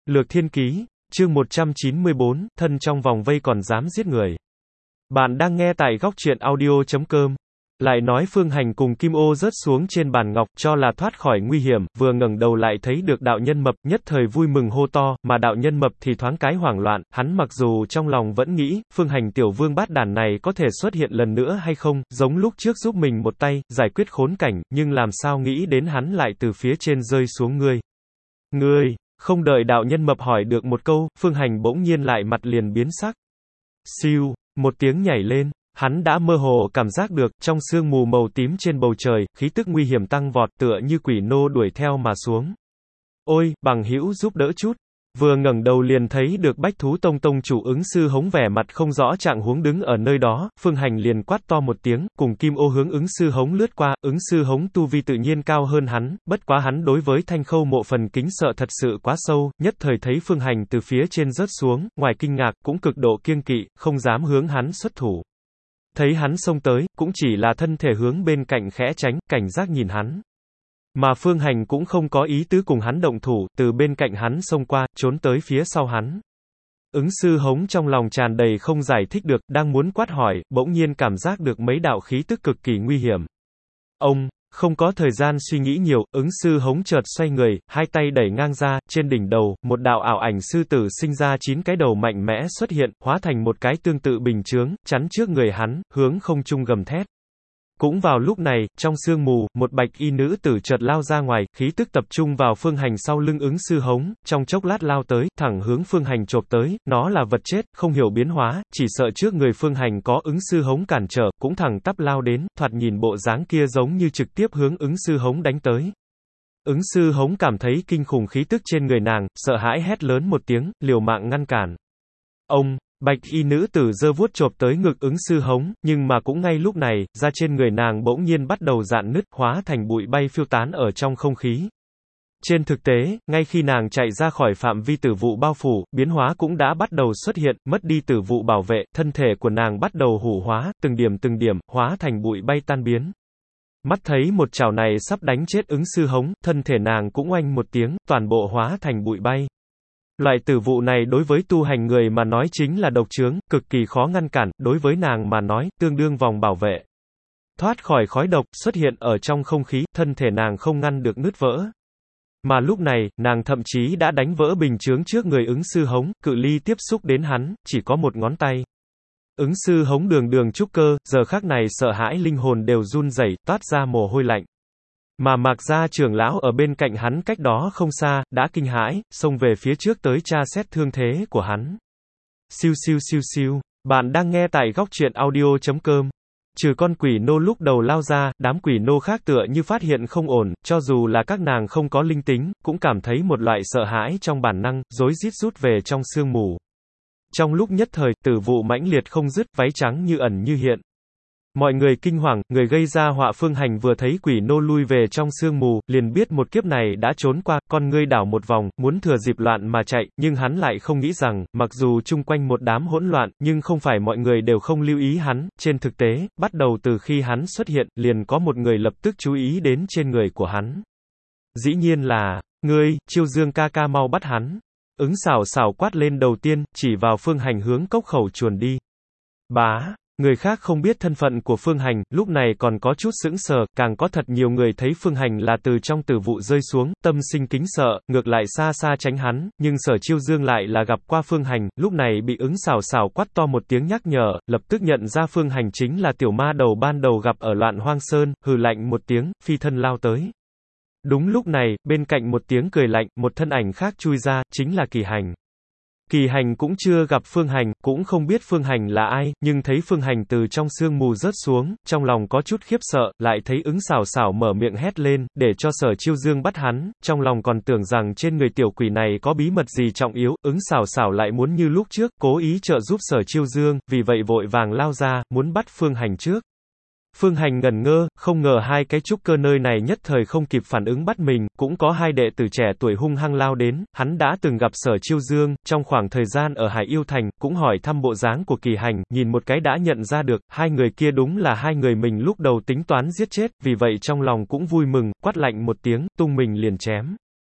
Lược Thiên Ký, chương 194, thân trong vòng vây còn dám giết người. Bạn đang nghe tại góc truyện audio.com. Lại nói Phương Hành cùng Kim Ô rớt xuống trên bàn ngọc, cho là thoát khỏi nguy hiểm, vừa ngẩng đầu lại thấy được đạo nhân mập, nhất thời vui mừng hô to, mà đạo nhân mập thì thoáng cái hoảng loạn, hắn mặc dù trong lòng vẫn nghĩ, Phương Hành tiểu vương bát đàn này có thể xuất hiện lần nữa hay không, giống lúc trước giúp mình một tay, giải quyết khốn cảnh, nhưng làm sao nghĩ đến hắn lại từ phía trên rơi xuống Ngươi, không đợi đạo nhân mập hỏi được một câu, Phương Hành bỗng nhiên lại mặt liền biến sắc. Siêu, một tiếng nhảy lên. Hắn đã mơ hồ cảm giác được, trong sương mù màu tím trên bầu trời, khí tức nguy hiểm tăng vọt tựa như quỷ nô đuổi theo mà xuống. Ôi, bằng hữu giúp đỡ chút. Vừa ngẩng đầu liền thấy được Bách Thú Tông tông chủ Ứng Sư Hống vẻ mặt không rõ trạng huống đứng ở nơi đó, Phương Hành liền quát to một tiếng, cùng Kim Ô hướng Ứng Sư Hống lướt qua, Ứng Sư Hống tu vi tự nhiên cao hơn hắn, bất quá hắn đối với Thanh Khâu Mộ phần kính sợ thật sự quá sâu, nhất thời thấy Phương Hành từ phía trên rớt xuống, ngoài kinh ngạc, cũng cực độ kiêng kỵ, không dám hướng hắn xuất thủ. Thấy hắn xông tới, cũng chỉ là thân thể hướng bên cạnh khẽ tránh, cảnh giác nhìn hắn. Mà Phương Hành cũng không có ý tứ cùng hắn động thủ, từ bên cạnh hắn xông qua, trốn tới phía sau hắn. Ứng Sư Hống trong lòng tràn đầy không giải thích được, đang muốn quát hỏi, bỗng nhiên cảm giác được mấy đạo khí tức cực kỳ nguy hiểm. Ông, không có thời gian suy nghĩ nhiều, Ứng Sư Hống chợt xoay người, hai tay đẩy ngang ra, trên đỉnh đầu, một đạo ảo ảnh sư tử sinh ra 9 cái đầu mạnh mẽ xuất hiện, hóa thành một cái tương tự bình chướng, chắn trước người hắn, hướng không trung gầm thét. Cũng vào lúc này, trong sương mù, một bạch y nữ tử chợt lao ra ngoài, khí tức tập trung vào Phương Hành sau lưng Ứng Sư Hống, trong chốc lát lao tới, thẳng hướng Phương Hành chộp tới, nó là vật chết, không hiểu biến hóa, chỉ sợ trước người Phương Hành có Ứng Sư Hống cản trở, cũng thẳng tắp lao đến, thoạt nhìn bộ dáng kia giống như trực tiếp hướng Ứng Sư Hống đánh tới. Ứng Sư Hống cảm thấy kinh khủng khí tức trên người nàng, sợ hãi hét lớn một tiếng, liều mạng ngăn cản. Ông, bạch y nữ tử giơ vuốt chộp tới ngực Ứng Sư Hống, nhưng mà cũng ngay lúc này, da trên người nàng bỗng nhiên bắt đầu rạn nứt, hóa thành bụi bay phiêu tán ở trong không khí. Trên thực tế, ngay khi nàng chạy ra khỏi phạm vi tử vụ bao phủ, biến hóa cũng đã bắt đầu xuất hiện, mất đi tử vụ bảo vệ, thân thể của nàng bắt đầu hủ hóa, từng điểm, hóa thành bụi bay tan biến. Mắt thấy một chảo này sắp đánh chết Ứng Sư Hống, thân thể nàng cũng oanh một tiếng, toàn bộ hóa thành bụi bay. Loại tử vụ này đối với tu hành người mà nói chính là độc chướng, cực kỳ khó ngăn cản, đối với nàng mà nói, tương đương vòng bảo vệ. Thoát khỏi khói độc, xuất hiện ở trong không khí, thân thể nàng không ngăn được nứt vỡ. Mà lúc này, nàng thậm chí đã đánh vỡ bình chướng trước người Ứng Sư Hống, cự ly tiếp xúc đến hắn, chỉ có một ngón tay. Ứng Sư Hống đường trúc cơ, giờ khắc này sợ hãi linh hồn đều run rẩy, toát ra mồ hôi lạnh. Mà Mạc Gia trưởng lão ở bên cạnh hắn cách đó không xa, đã kinh hãi, xông về phía trước tới tra xét thương thế của hắn. Siêu, bạn đang nghe tại góc truyện audio.com. Trừ con quỷ nô lúc đầu lao ra, đám quỷ nô khác tựa như phát hiện không ổn, cho dù là các nàng không có linh tính, cũng cảm thấy một loại sợ hãi trong bản năng, rối rít rút về trong sương mù. Trong lúc nhất thời, tử vụ mãnh liệt không dứt, váy trắng như ẩn như hiện. Mọi người kinh hoàng, người gây ra họa Phương Hành vừa thấy quỷ nô lui về trong sương mù, liền biết một kiếp này đã trốn qua, con ngươi đảo một vòng, muốn thừa dịp loạn mà chạy, nhưng hắn lại không nghĩ rằng, mặc dù chung quanh một đám hỗn loạn, nhưng không phải mọi người đều không lưu ý hắn, trên thực tế, bắt đầu từ khi hắn xuất hiện, liền có một người lập tức chú ý đến trên người của hắn. Dĩ nhiên là, ngươi, Chiêu Dương ca ca mau bắt hắn. Ứng Xảo quát lên đầu tiên, chỉ vào Phương Hành hướng cốc khẩu chuồn đi. Bá. Người khác không biết thân phận của Phương Hành, lúc này còn có chút sững sờ, càng có thật nhiều người thấy Phương Hành là từ trong tử vụ rơi xuống, tâm sinh kính sợ, ngược lại xa xa tránh hắn, nhưng Sở Chiêu Dương lại là gặp qua Phương Hành, lúc này bị Ứng Xảo quát to một tiếng nhắc nhở, lập tức nhận ra Phương Hành chính là tiểu ma đầu ban đầu gặp ở Loạn Hoang Sơn, hừ lạnh một tiếng, phi thân lao tới. Đúng lúc này, bên cạnh một tiếng cười lạnh, một thân ảnh khác chui ra, chính là Kỳ Hành. Kỳ Hành cũng chưa gặp Phương Hành, cũng không biết Phương Hành là ai, nhưng thấy Phương Hành từ trong sương mù rớt xuống, trong lòng có chút khiếp sợ, lại thấy Ứng Xảo mở miệng hét lên, để cho Sở Chiêu Dương bắt hắn, trong lòng còn tưởng rằng trên người tiểu quỷ này có bí mật gì trọng yếu, Ứng Xảo lại muốn như lúc trước, cố ý trợ giúp Sở Chiêu Dương, vì vậy vội vàng lao ra, muốn bắt Phương Hành trước. Phương Hành ngẩn ngơ, không ngờ hai cái trúc cơ nơi này nhất thời không kịp phản ứng bắt mình, cũng có hai đệ tử trẻ tuổi hung hăng lao đến, hắn đã từng gặp Sở Chiêu Dương, trong khoảng thời gian ở Hải Yêu Thành, cũng hỏi thăm bộ dáng của Kỳ Hành, nhìn một cái đã nhận ra được, hai người kia đúng là hai người mình lúc đầu tính toán giết chết, vì vậy trong lòng cũng vui mừng, quát lạnh một tiếng, tung mình liền chém.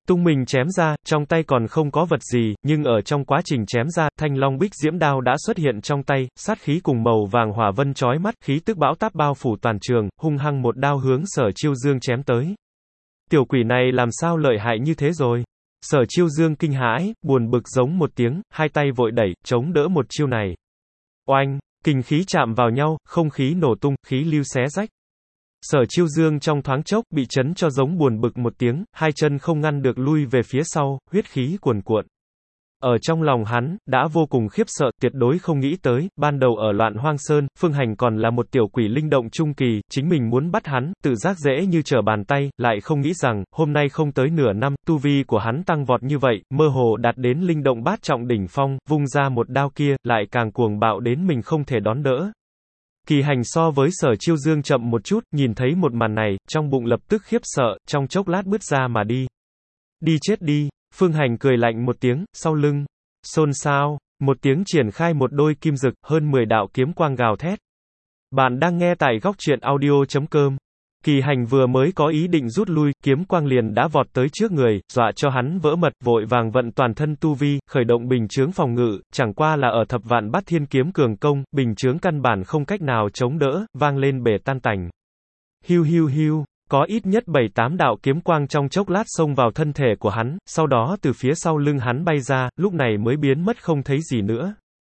tung mình chém ra, trong tay còn không có vật gì, nhưng ở trong quá trình chém ra, thanh long bích diễm đao đã xuất hiện trong tay, sát khí cùng màu vàng hỏa vân chói mắt, khí tức bão táp bao phủ toàn trường, hung hăng một đao hướng Sở Chiêu Dương chém tới. Tiểu quỷ này làm sao lợi hại như thế rồi? Sở Chiêu Dương kinh hãi, buồn bực giống một tiếng, hai tay vội đẩy, chống đỡ một chiêu này. Oanh, kình khí chạm vào nhau, không khí nổ tung, khí lưu xé rách. Sở Chiêu Dương trong thoáng chốc, bị chấn cho giống buồn bực một tiếng, hai chân không ngăn được lui về phía sau, huyết khí cuồn cuộn. Ở trong lòng hắn, đã vô cùng khiếp sợ, tuyệt đối không nghĩ tới, ban đầu ở Loạn Hoang Sơn, Phương Hành còn là một tiểu quỷ linh động trung kỳ, chính mình muốn bắt hắn, tự giác dễ như trở bàn tay, lại không nghĩ rằng, hôm nay không tới nửa năm, tu vi của hắn tăng vọt như vậy, mơ hồ đạt đến linh động bát trọng đỉnh phong, vung ra một đao kia, lại càng cuồng bạo đến mình không thể đón đỡ. Kỳ Hành so với Sở Chiêu Dương chậm một chút, nhìn thấy một màn này, trong bụng lập tức khiếp sợ, trong chốc lát bứt ra mà đi. Đi chết đi, Phương Hành cười lạnh một tiếng, sau lưng, xôn xao, một tiếng triển khai một đôi kim rực, hơn 10 đạo kiếm quang gào thét. Bạn đang nghe tại góc truyện audio.com. Kỳ Hành vừa mới có ý định rút lui, kiếm quang liền đã vọt tới trước người, dọa cho hắn vỡ mật, vội vàng vận toàn thân tu vi, khởi động bình chướng phòng ngự, chẳng qua là ở thập vạn bát thiên kiếm cường công, bình chướng căn bản không cách nào chống đỡ, vang lên bể tan tành. Hiu hiu hiu, có ít nhất 7-8 đạo kiếm quang trong chốc lát xông vào thân thể của hắn, sau đó từ phía sau lưng hắn bay ra, lúc này mới biến mất không thấy gì nữa.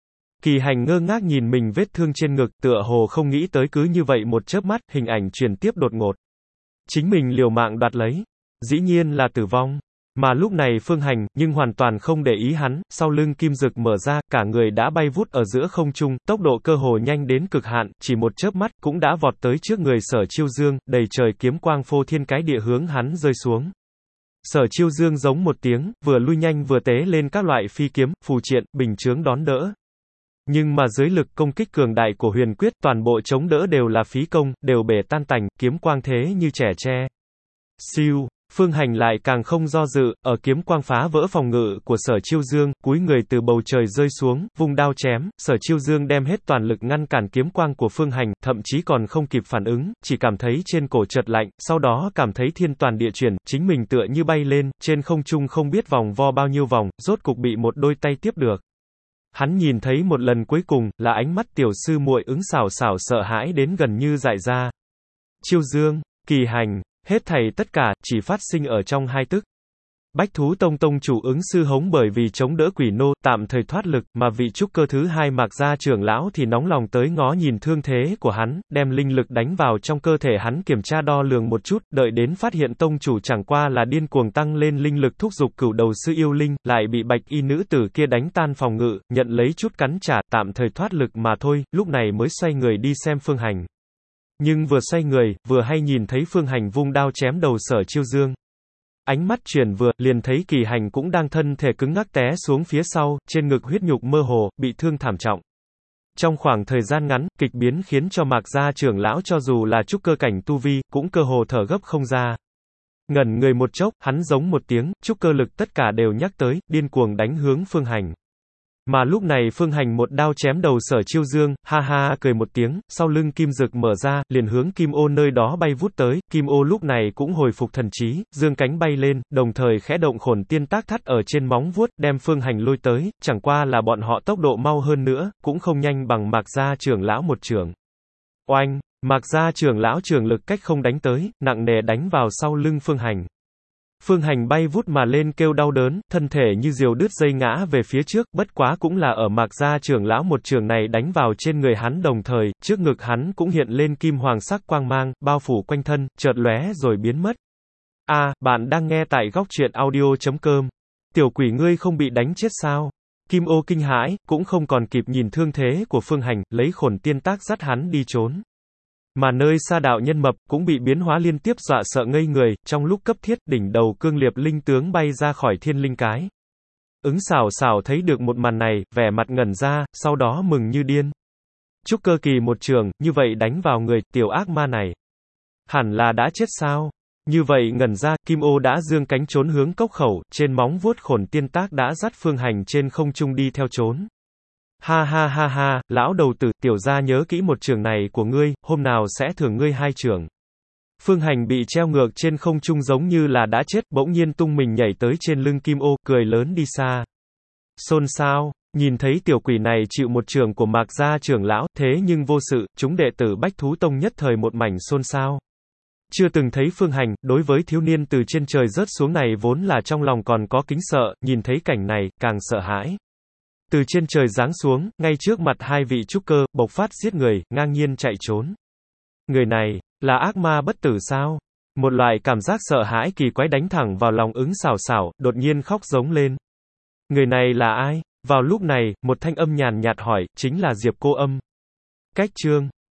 Kỳ Hành ngơ ngác nhìn mình vết thương trên ngực, tựa hồ không nghĩ tới cứ như vậy một chớp mắt, hình ảnh truyền tiếp đột ngột. Chính mình liều mạng đoạt lấy. Dĩ nhiên là tử vong. Mà lúc này Phương Hành, nhưng hoàn toàn không để ý hắn, sau lưng kim rực mở ra, cả người đã bay vút ở giữa không trung, tốc độ cơ hồ nhanh đến cực hạn, chỉ một chớp mắt, cũng đã vọt tới trước người Sở Chiêu Dương, đầy trời kiếm quang phô thiên cái địa hướng hắn rơi xuống. Sở Chiêu Dương giống một tiếng, vừa lui nhanh vừa tế lên các loại phi kiếm, phù triện, bình chướng đón đỡ. Nhưng mà dưới lực công kích cường đại của huyền quyết, toàn bộ chống đỡ đều là phí công, đều bể tan tành, kiếm quang thế như trẻ tre. Siêu, Phương Hành lại càng không do dự, ở kiếm quang phá vỡ phòng ngự của Sở Chiêu Dương, cúi người từ bầu trời rơi xuống, vung đao chém, Sở Chiêu Dương đem hết toàn lực ngăn cản kiếm quang của Phương Hành, thậm chí còn không kịp phản ứng, chỉ cảm thấy trên cổ chợt lạnh, sau đó cảm thấy thiên toàn địa chuyển, chính mình tựa như bay lên, trên không trung không biết vòng vo bao nhiêu vòng, rốt cục bị một đôi tay tiếp được. Hắn nhìn thấy một lần cuối cùng, là ánh mắt tiểu sư muội ứng xảo xảo sợ hãi đến gần như dại ra. Chiêu Dương, Kỳ Hành, hết thảy tất cả, chỉ phát sinh ở trong hai tức. Bách Thú Tông tông chủ ứng sư hống bởi vì chống đỡ quỷ nô, tạm thời thoát lực, mà vị trúc cơ thứ hai Mạc Gia trưởng lão thì nóng lòng tới ngó nhìn thương thế của hắn, đem linh lực đánh vào trong cơ thể hắn kiểm tra đo lường một chút, đợi đến phát hiện tông chủ chẳng qua là điên cuồng tăng lên linh lực thúc giục cửu đầu sư yêu linh, lại bị bạch y nữ tử kia đánh tan phòng ngự, nhận lấy chút cắn trả, tạm thời thoát lực mà thôi, lúc này mới xoay người đi xem Phương Hành. Nhưng vừa xoay người, vừa hay nhìn thấy Phương Hành vung đao chém đầu Sở Chiêu Dương. Ánh mắt chuyển vừa, liền thấy Kỳ Hành cũng đang thân thể cứng ngắc té xuống phía sau, trên ngực huyết nhục mơ hồ, bị thương thảm trọng. Trong khoảng thời gian ngắn, kịch biến khiến cho Mạc Gia trưởng lão cho dù là trúc cơ cảnh tu vi, cũng cơ hồ thở gấp không ra. Ngẩn người một chốc, hắn giống một tiếng, trúc cơ lực tất cả đều nhắc tới, điên cuồng đánh hướng Phương Hành. Mà lúc này Phương Hành một đao chém đầu Sở Chiêu Dương, ha ha cười một tiếng, sau lưng kim rực mở ra, liền hướng Kim Ô nơi đó bay vút tới, Kim Ô lúc này cũng hồi phục thần trí, dương cánh bay lên, đồng thời khẽ động khổn tiên tác thắt ở trên móng vuốt, đem Phương Hành lôi tới, chẳng qua là bọn họ tốc độ mau hơn nữa, cũng không nhanh bằng Mạc Gia trưởng lão một chưởng. Oanh, Mạc Gia trưởng lão trường lực cách không đánh tới, nặng nề đánh vào sau lưng Phương Hành. Phương Hành bay vút mà lên kêu đau đớn, thân thể như diều đứt dây ngã về phía trước, bất quá cũng là ở Mạc Gia trưởng lão một trường này đánh vào trên người hắn đồng thời, trước ngực hắn cũng hiện lên kim hoàng sắc quang mang, bao phủ quanh thân, chợt lóe rồi biến mất. Bạn đang nghe tại góc truyện audio.com. Tiểu quỷ ngươi không bị đánh chết sao? Kim Ô kinh hãi, cũng không còn kịp nhìn thương thế của Phương Hành, lấy khổn tiên tác dắt hắn đi trốn. Mà nơi xa đạo nhân mập, cũng bị biến hóa liên tiếp dọa sợ ngây người, trong lúc cấp thiết, đỉnh đầu cương liệp linh tướng bay ra khỏi thiên linh cái. Ứng xảo xảo thấy được một màn này, vẻ mặt ngẩn ra, sau đó mừng như điên. Trúc cơ kỳ một trường, như vậy đánh vào người, tiểu ác ma này. Hẳn là đã chết sao? Như vậy ngẩn ra, Kim Ô đã dương cánh trốn hướng cốc khẩu, trên móng vuốt khổn tiên tác đã dắt Phương Hành trên không trung đi theo trốn. Ha ha ha ha, lão đầu tử, tiểu gia nhớ kỹ một trường này của ngươi, hôm nào sẽ thưởng ngươi 2 trường. Phương Hành bị treo ngược trên không trung giống như là đã chết, bỗng nhiên tung mình nhảy tới trên lưng Kim Ô, cười lớn đi xa. Xôn xao, nhìn thấy tiểu quỷ này chịu một chưởng của Mạc gia trưởng lão, thế nhưng vô sự, chúng đệ tử Bách Thú Tông nhất thời một mảnh xôn xao. Chưa từng thấy Phương Hành, đối với thiếu niên từ trên trời rớt xuống này vốn là trong lòng còn có kính sợ, nhìn thấy cảnh này, càng sợ hãi. Từ trên trời giáng xuống, ngay trước mặt hai vị trúc cơ, bộc phát giết người, ngang nhiên chạy trốn. Người này, là ác ma bất tử sao? Một loại cảm giác sợ hãi kỳ quái đánh thẳng vào lòng Ứng Xảo Xảo, đột nhiên khóc giống lên. Người này là ai? Vào lúc này, một thanh âm nhàn nhạt hỏi, chính là Diệp Cô Âm. Cách chương